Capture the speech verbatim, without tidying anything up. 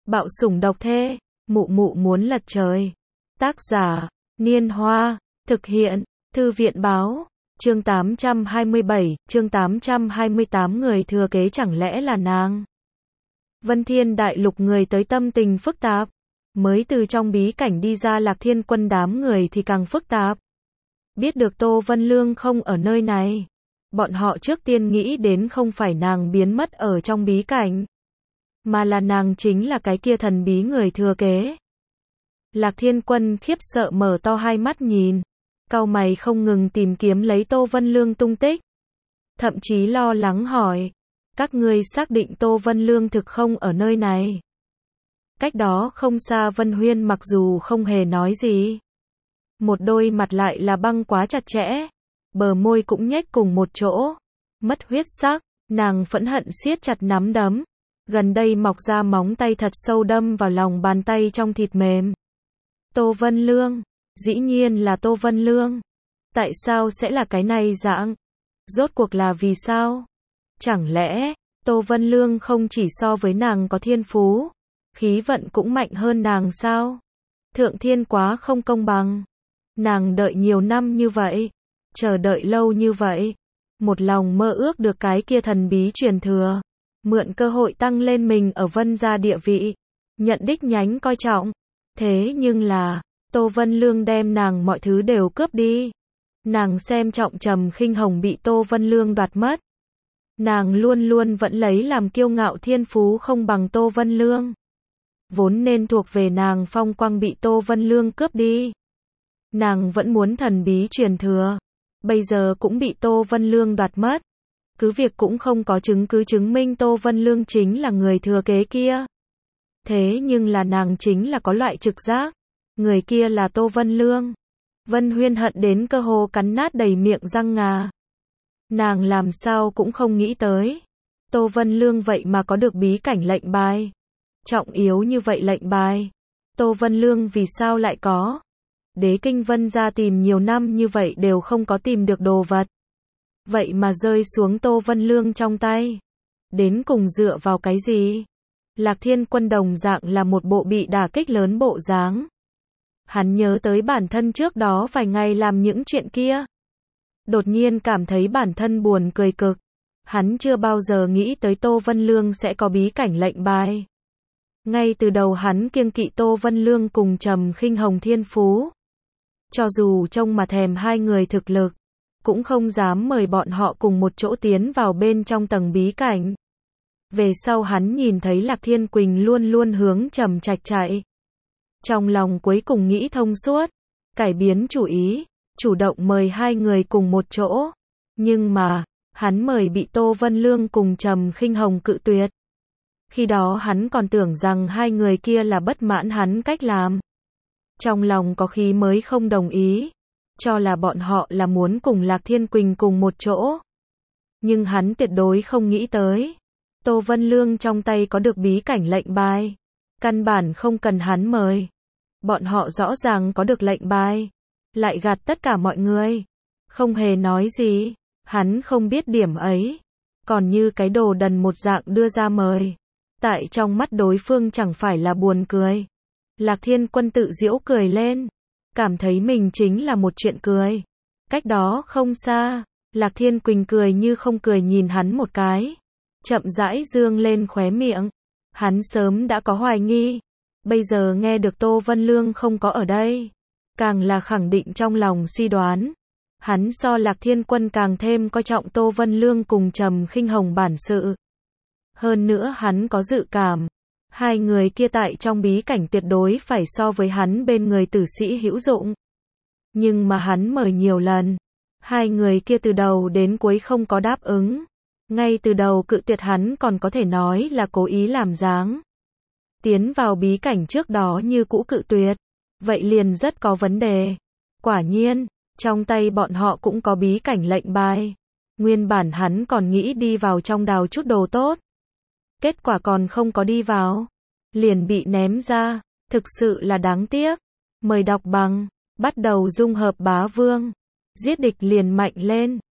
Bạo sủng độc thê, mụ mụ muốn lật trời. Tác giả, Niên Hoa, thực hiện, Thư viện báo, chương tám trăm hai mươi bảy, chương tám trăm hai mươi tám người thừa kế chẳng lẽ là nàng. Vân Thiên Đại Lục người tới tâm tình phức tạp, mới từ trong bí cảnh đi ra Lạc Thiên Quân đám người thì càng phức tạp. Biết được Tô Vân Lương không ở nơi này, bọn họ trước tiên nghĩ đến không phải nàng biến mất ở trong bí cảnh, mà là nàng chính là cái kia thần bí người thừa kế. Lạc Thiên Quân khiếp sợ mở to hai mắt nhìn, cau mày không ngừng tìm kiếm lấy Tô Vân Lương tung tích. Thậm chí lo lắng hỏi, các ngươi xác định Tô Vân Lương thực không ở nơi này? Cách đó không xa Vân Huyên mặc dù không hề nói gì, một đôi mặt lại là băng quá chặt chẽ, bờ môi cũng nhếch cùng một chỗ, mất huyết sắc, nàng phẫn hận siết chặt nắm đấm, gần đây mọc ra móng tay thật sâu đâm vào lòng bàn tay trong thịt mềm. Tô Vân Lương, dĩ nhiên là Tô Vân Lương. Tại sao sẽ là cái này dạng? Rốt cuộc là vì sao? Chẳng lẽ, Tô Vân Lương không chỉ so với nàng có thiên phú, khí vận cũng mạnh hơn nàng sao? Thượng thiên quá không công bằng. Nàng đợi nhiều năm như vậy, chờ đợi lâu như vậy, một lòng mơ ước được cái kia thần bí truyền thừa, mượn cơ hội tăng lên mình ở Vân gia địa vị, nhận đích nhánh coi trọng. Thế nhưng là, Tô Vân Lương đem nàng mọi thứ đều cướp đi. Nàng xem trọng Trầm Khinh Hồng bị Tô Vân Lương đoạt mất. Nàng luôn luôn vẫn lấy làm kiêu ngạo thiên phú không bằng Tô Vân Lương. Vốn nên thuộc về nàng phong quang bị Tô Vân Lương cướp đi. Nàng vẫn muốn thần bí truyền thừa, bây giờ cũng bị Tô Vân Lương đoạt mất. Cứ việc cũng không có chứng cứ chứng minh Tô Vân Lương chính là người thừa kế kia. Thế nhưng là nàng chính là có loại trực giác, người kia là Tô Vân Lương. Vân Huyên hận đến cơ hồ cắn nát đầy miệng răng ngà. Nàng làm sao cũng không nghĩ tới, Tô Vân Lương vậy mà có được bí cảnh lệnh bài. Trọng yếu như vậy lệnh bài, Tô Vân Lương vì sao lại có? Đế kinh Vân gia tìm nhiều năm như vậy đều không có tìm được đồ vật. Vậy mà rơi xuống Tô Vân Lương trong tay. Đến cùng dựa vào cái gì? Lạc Thiên Quân đồng dạng là một bộ bị đả kích lớn bộ dáng. Hắn nhớ tới bản thân trước đó vài ngày làm những chuyện kia. Đột nhiên cảm thấy bản thân buồn cười cực. Hắn chưa bao giờ nghĩ tới Tô Vân Lương sẽ có bí cảnh lệnh bài. Ngay từ đầu hắn kiêng kỵ Tô Vân Lương cùng Trầm Khinh Hồng thiên phú. Cho dù trông mà thèm hai người thực lực, cũng không dám mời bọn họ cùng một chỗ tiến vào bên trong tầng bí cảnh. Về sau hắn nhìn thấy Lạc Thiên Quỳnh luôn luôn hướng Trầm Trạch chạy. Trong lòng cuối cùng nghĩ thông suốt, cải biến chủ ý, chủ động mời hai người cùng một chỗ. Nhưng mà, hắn mời bị Tô Vân Lương cùng Trầm Khinh Hồng cự tuyệt. Khi đó hắn còn tưởng rằng hai người kia là bất mãn hắn cách làm. Trong lòng có khí mới không đồng ý, cho là bọn họ là muốn cùng Lạc Thiên Quỳnh cùng một chỗ. Nhưng hắn tuyệt đối không nghĩ tới, Tô Vân Lương trong tay có được bí cảnh lệnh bài, căn bản không cần hắn mời. Bọn họ rõ ràng có được lệnh bài, lại gạt tất cả mọi người, không hề nói gì. Hắn không biết điểm ấy, còn như cái đồ đần một dạng đưa ra mời. Tại trong mắt đối phương chẳng phải là buồn cười. Lạc Thiên Quân tự giễu cười lên, cảm thấy mình chính là một chuyện cười. Cách đó không xa, Lạc Thiên Quỳnh cười như không cười nhìn hắn một cái, chậm rãi dương lên khóe miệng. Hắn sớm đã có hoài nghi, bây giờ nghe được Tô Vân Lương không có ở đây, càng là khẳng định trong lòng suy đoán. Hắn so Lạc Thiên Quân càng thêm coi trọng Tô Vân Lương cùng Trầm Khinh Hồng bản sự. Hơn nữa hắn có dự cảm, hai người kia tại trong bí cảnh tuyệt đối phải so với hắn bên người tử sĩ hữu dụng. Nhưng mà hắn mời nhiều lần, hai người kia từ đầu đến cuối không có đáp ứng. Ngay từ đầu cự tuyệt hắn còn có thể nói là cố ý làm dáng. Tiến vào bí cảnh trước đó như cũ cự tuyệt, vậy liền rất có vấn đề. Quả nhiên, trong tay bọn họ cũng có bí cảnh lệnh bài. Nguyên bản hắn còn nghĩ đi vào trong đào chút đồ tốt. Kết quả còn không có đi vào, liền bị ném ra, thực sự là đáng tiếc. Mời đọc bằng, bắt đầu dung hợp bá vương, giết địch liền mạnh lên.